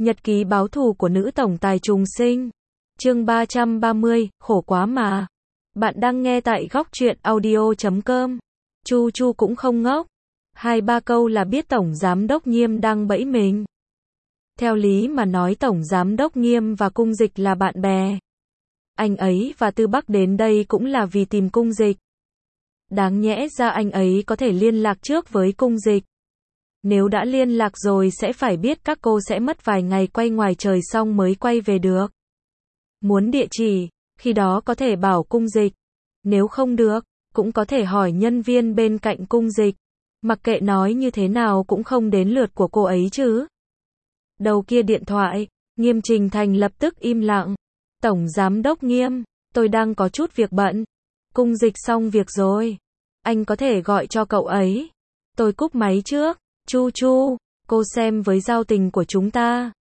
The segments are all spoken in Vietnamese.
Nhật ký báo thù của nữ tổng tài trùng sinh. Chương 330, khổ quá mà. Bạn đang nghe tại góc truyện audio.com. Chu Chu cũng không ngốc. 2-3 câu là biết Tổng Giám đốc Nghiêm đang bẫy mình. Theo lý mà nói Tổng Giám đốc Nghiêm và Cung Dịch là bạn bè. Anh ấy và Tư Bắc đến đây cũng là vì tìm Cung Dịch. Đáng nhẽ ra anh ấy có thể liên lạc trước với Cung Dịch. Nếu đã liên lạc rồi sẽ phải biết các cô sẽ mất vài ngày quay ngoài trời xong mới quay về được. Muốn địa chỉ, khi đó có thể bảo Cung Dịch. Nếu không được, cũng có thể hỏi nhân viên bên cạnh Cung Dịch. Mặc kệ nói như thế nào cũng không đến lượt của cô ấy chứ. Đầu kia điện thoại, Nghiêm Trình Thành lập tức im lặng. Tổng Giám đốc Nghiêm, tôi đang có chút việc bận. Cung Dịch xong việc rồi. Anh có thể gọi cho cậu ấy. Tôi cúp máy trước. Chu Chu, cô xem với giao tình của chúng ta.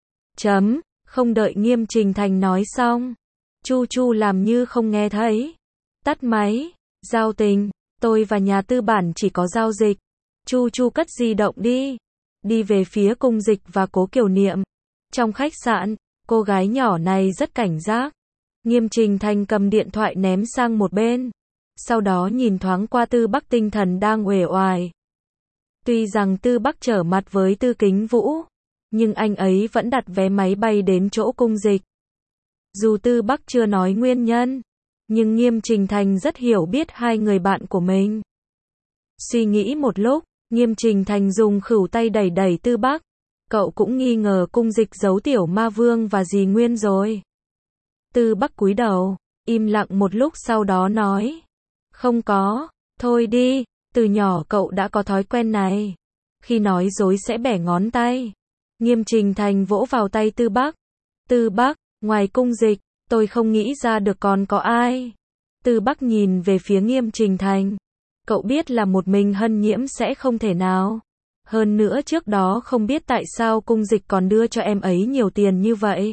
Không đợi Nghiêm Trình Thành nói xong. Chu Chu làm như không nghe thấy. Tắt máy. Giao tình, tôi và nhà tư bản chỉ có giao dịch. Chu Chu cất di động đi. Đi về phía Cung Dịch và Cố Kiều Niệm. Trong khách sạn, cô gái nhỏ này rất cảnh giác. Nghiêm Trình Thành cầm điện thoại ném sang một bên. Sau đó nhìn thoáng qua Tư Bắc tinh thần đang uể oải. Tuy rằng Tư Bắc trở mặt với Tư Kính Vũ, nhưng anh ấy vẫn đặt vé máy bay đến chỗ Cung Dịch. Dù Tư Bắc chưa nói nguyên nhân, nhưng Nghiêm Trình Thành rất hiểu biết hai người bạn của mình. Suy nghĩ một lúc, Nghiêm Trình Thành dùng khửu tay đẩy đẩy Tư Bắc. Cậu cũng nghi ngờ Cung Dịch giấu Tiểu Ma Vương và dì Nguyên rồi. Tư Bắc cúi đầu, im lặng một lúc sau đó nói. Không có, thôi đi, từ nhỏ cậu đã có thói quen này. Khi nói dối sẽ bẻ ngón tay. Nghiêm Trình Thành vỗ vào tay Tư Bắc. Tư Bắc, ngoài Cung Dịch, tôi không nghĩ ra được còn có ai. Tư Bắc nhìn về phía Nghiêm Trình Thành. Cậu biết là một mình Hân Nhiễm sẽ không thể nào. Hơn nữa trước đó không biết tại sao Cung Dịch còn đưa cho em ấy nhiều tiền như vậy.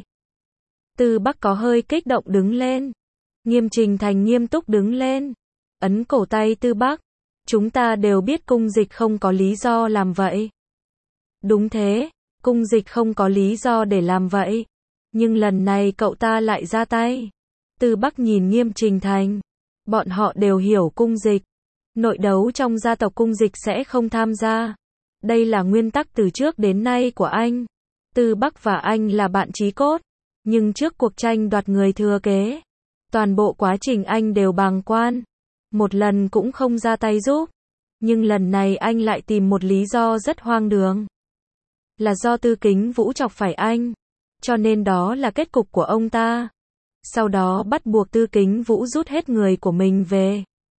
Tư Bắc có hơi kích động đứng lên. Nghiêm Trình Thành nghiêm túc đứng lên. Ấn cổ tay Tư Bắc. Chúng ta đều biết Cung Dịch không có lý do làm vậy. Đúng thế, Cung Dịch không có lý do để làm vậy. Nhưng lần này cậu ta lại ra tay. Tư Bắc nhìn Nghiêm Trình Thành. Bọn họ đều hiểu Cung Dịch. Nội đấu trong gia tộc Cung Dịch sẽ không tham gia. Đây là nguyên tắc từ trước đến nay của anh. Tư Bắc và anh là bạn chí cốt. Nhưng trước cuộc tranh đoạt người thừa kế, toàn bộ quá trình anh đều bàng quan. Một lần cũng không ra tay giúp. Nhưng lần này anh lại tìm một lý do rất hoang đường. Là do Tư Kính Vũ chọc phải anh. Cho nên đó là kết cục của ông ta. Sau đó bắt buộc Tư Kính Vũ rút hết người của mình về.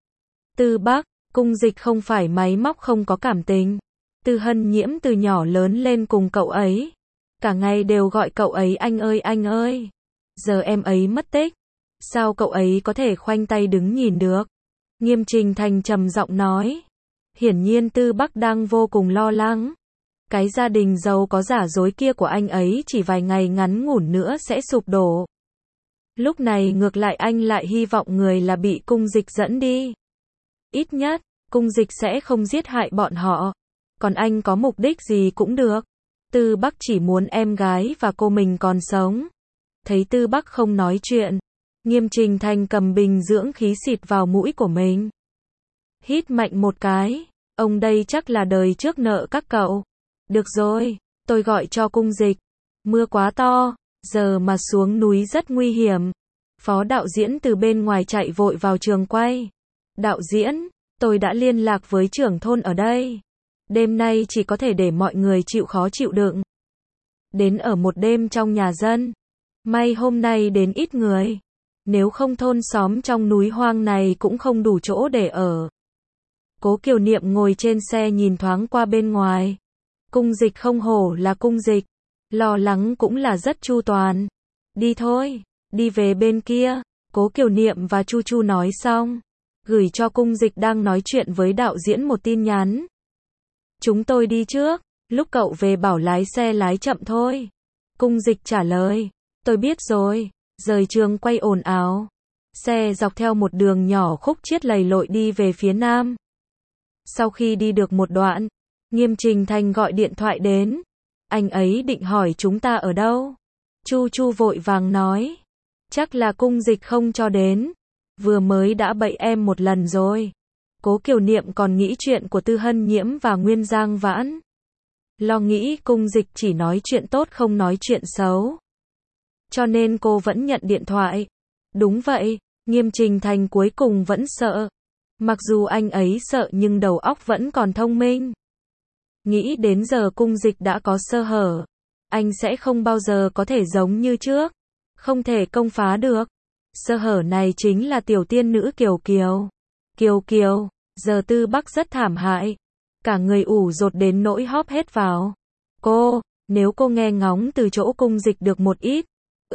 Tư Bắc, Cung Dịch không phải máy móc không có cảm tình. Tư Hân Nhiễm từ nhỏ lớn lên cùng cậu ấy. Cả ngày đều gọi cậu ấy anh ơi anh ơi. Giờ em ấy mất tích. Sao cậu ấy có thể khoanh tay đứng nhìn được? Nghiêm Trình Thành trầm giọng nói. Hiển nhiên Tư Bắc đang vô cùng lo lắng. Cái gia đình giàu có giả dối kia của anh ấy chỉ vài ngày ngắn ngủn nữa sẽ sụp đổ. Lúc này ngược lại anh lại hy vọng người là bị Cung Dịch dẫn đi. Ít nhất, Cung Dịch sẽ không giết hại bọn họ. Còn anh có mục đích gì cũng được. Tư Bắc chỉ muốn em gái và cô mình còn sống. Thấy Tư Bắc không nói chuyện, Nghiêm Trình Thành cầm bình dưỡng khí xịt vào mũi của mình. Hít mạnh một cái. Ông đây chắc là đời trước nợ các cậu. Được rồi, tôi gọi cho Cung Dịch. Mưa quá to, giờ mà xuống núi rất nguy hiểm. Phó đạo diễn từ bên ngoài chạy vội vào trường quay. Đạo diễn, tôi đã liên lạc với trưởng thôn ở đây. Đêm nay chỉ có thể để mọi người chịu khó chịu đựng. Đến ở một đêm trong nhà dân. May hôm nay đến ít người. Nếu không thôn xóm trong núi hoang này cũng không đủ chỗ để ở. Cố Kiều Niệm ngồi trên xe nhìn thoáng qua bên ngoài. Cung Dịch không hổ là Cung Dịch. Lo lắng cũng là rất chu toàn. Đi thôi, đi về bên kia. Cố Kiều Niệm và Chu Chu nói xong. Gửi cho Cung Dịch đang nói chuyện với đạo diễn một tin nhắn. Chúng tôi đi trước. Lúc cậu về bảo lái xe lái chậm thôi. Cung Dịch trả lời. Tôi biết rồi. Rời trường quay ồn ào. Xe dọc theo một đường nhỏ khúc chiết lầy lội đi về phía nam. Sau khi đi được một đoạn, Nghiêm Trình Thành gọi điện thoại đến. Anh ấy định hỏi chúng ta ở đâu. Chu Chu vội vàng nói. Chắc là cung dịch không cho đến. Vừa mới đã bậy em một lần rồi. Cố Kiều Niệm còn nghĩ chuyện của Tư Hân Nhiễm và Nguyên Giang Vãn. Lo nghĩ cung dịch chỉ nói chuyện tốt không nói chuyện xấu. Cho nên cô vẫn nhận điện thoại. Đúng vậy, Nghiêm Trình Thành cuối cùng vẫn sợ. Mặc dù anh ấy sợ nhưng đầu óc vẫn còn thông minh. Nghĩ đến giờ cung dịch đã có sơ hở. Anh sẽ không bao giờ có thể giống như trước. Không thể công phá được. Sơ hở này chính là tiểu tiên nữ Kiều Kiều. Kiều Kiều, giờ Tư Bắc rất thảm hại. Cả người ủ rột đến nỗi hóp hết vào. Nếu cô nghe ngóng từ chỗ cung dịch được một ít.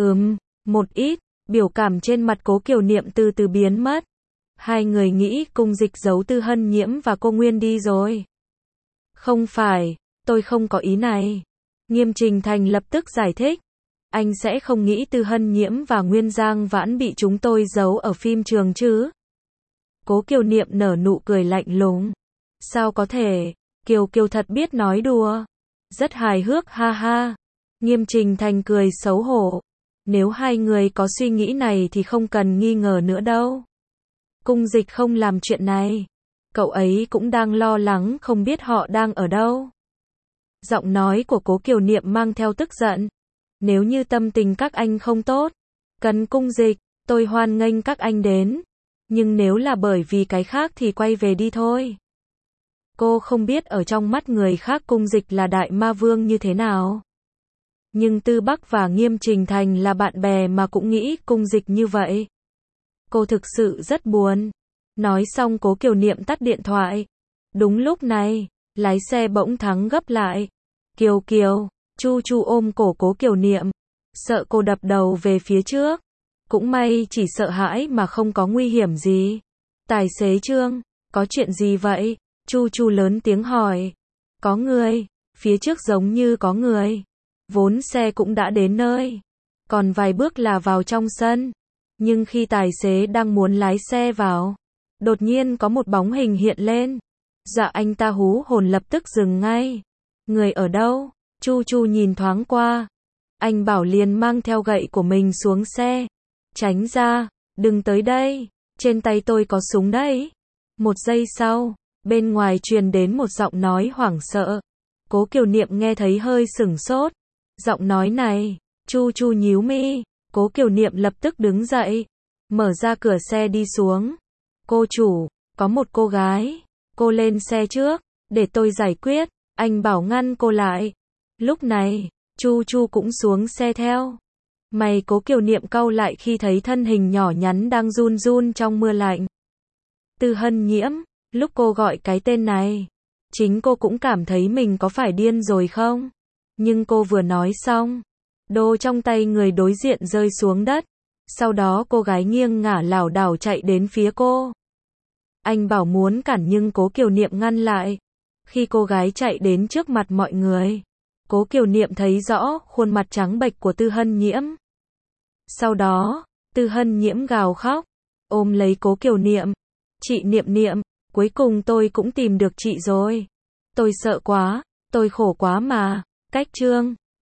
Một ít, biểu cảm trên mặt Cố Kiều Niệm từ từ biến mất. Hai người nghĩ cung dịch giấu Tư Hân Nhiễm và cô Nguyên đi rồi. Không phải, tôi không có ý này. Nghiêm Trình Thành lập tức giải thích. Anh sẽ không nghĩ Tư Hân Nhiễm và Nguyên Giang Vãn bị chúng tôi giấu ở phim trường chứ. Cố Kiều Niệm nở nụ cười lạnh lùng. Sao có thể, Kiều Kiều thật biết nói đùa. Rất hài hước ha ha. Nghiêm Trình Thành cười xấu hổ. Nếu hai người có suy nghĩ này thì không cần nghi ngờ nữa đâu. Cung dịch không làm chuyện này. Cậu ấy cũng đang lo lắng không biết họ đang ở đâu. Giọng nói của Cố Kiều Niệm mang theo tức giận. Nếu như tâm tình các anh không tốt, cần cung dịch, tôi hoan nghênh các anh đến. Nhưng nếu là bởi vì cái khác thì quay về đi thôi. Cô không biết ở trong mắt người khác cung dịch là đại ma vương như thế nào. Nhưng Tư Bắc và Nghiêm Trình Thành là bạn bè mà cũng nghĩ cung dịch như vậy. Cô thực sự rất buồn. Nói xong Cố Kiều Niệm tắt điện thoại. Đúng lúc này, lái xe bỗng thắng gấp lại. Kiều Kiều, Chu Chu ôm cổ Cố Kiều Niệm. Sợ cô đập đầu về phía trước. Cũng may chỉ sợ hãi mà không có nguy hiểm gì. Tài xế Trương, có chuyện gì vậy? Chu Chu lớn tiếng hỏi. Có người, phía trước giống như có người. Vốn xe cũng đã đến nơi. Còn vài bước là vào trong sân. Nhưng khi tài xế đang muốn lái xe vào, đột nhiên có một bóng hình hiện lên. Dạ anh ta hú hồn lập tức dừng ngay. Người ở đâu? Chu Chu nhìn thoáng qua. Anh Bảo liền mang theo gậy của mình xuống xe. Tránh ra, đừng tới đây, trên tay tôi có súng đấy. Một giây sau, bên ngoài truyền đến một giọng nói hoảng sợ. Cố Kiều Niệm nghe thấy hơi sửng sốt. Giọng nói này, Chu Chu nhíu mi. Cố Kiều Niệm lập tức đứng dậy, mở ra cửa xe đi xuống. Cô chủ, có một cô gái. Cô lên xe trước, để tôi giải quyết. Anh Bảo ngăn cô lại. Lúc này, Chu Chu cũng xuống xe theo. Mày Cố Kiều Niệm cau lại khi thấy thân hình nhỏ nhắn đang run run trong mưa lạnh. Tư Hân Nhiễm, lúc cô gọi cái tên này, chính cô cũng cảm thấy mình có phải điên rồi không? Nhưng cô vừa nói xong, đồ trong tay người đối diện rơi xuống đất. Sau đó cô gái nghiêng ngả lảo đảo chạy đến phía cô. Anh Bảo muốn cản nhưng Cố Kiều Niệm ngăn lại. Khi cô gái chạy đến trước mặt mọi người, Cố Kiều Niệm thấy rõ khuôn mặt trắng bệch của Tư Hân Nhiễm. Sau đó, Tư Hân Nhiễm gào khóc, ôm lấy Cố Kiều Niệm. Chị Niệm Niệm, cuối cùng tôi cũng tìm được chị rồi. Tôi sợ quá, tôi khổ quá mà. Cách chương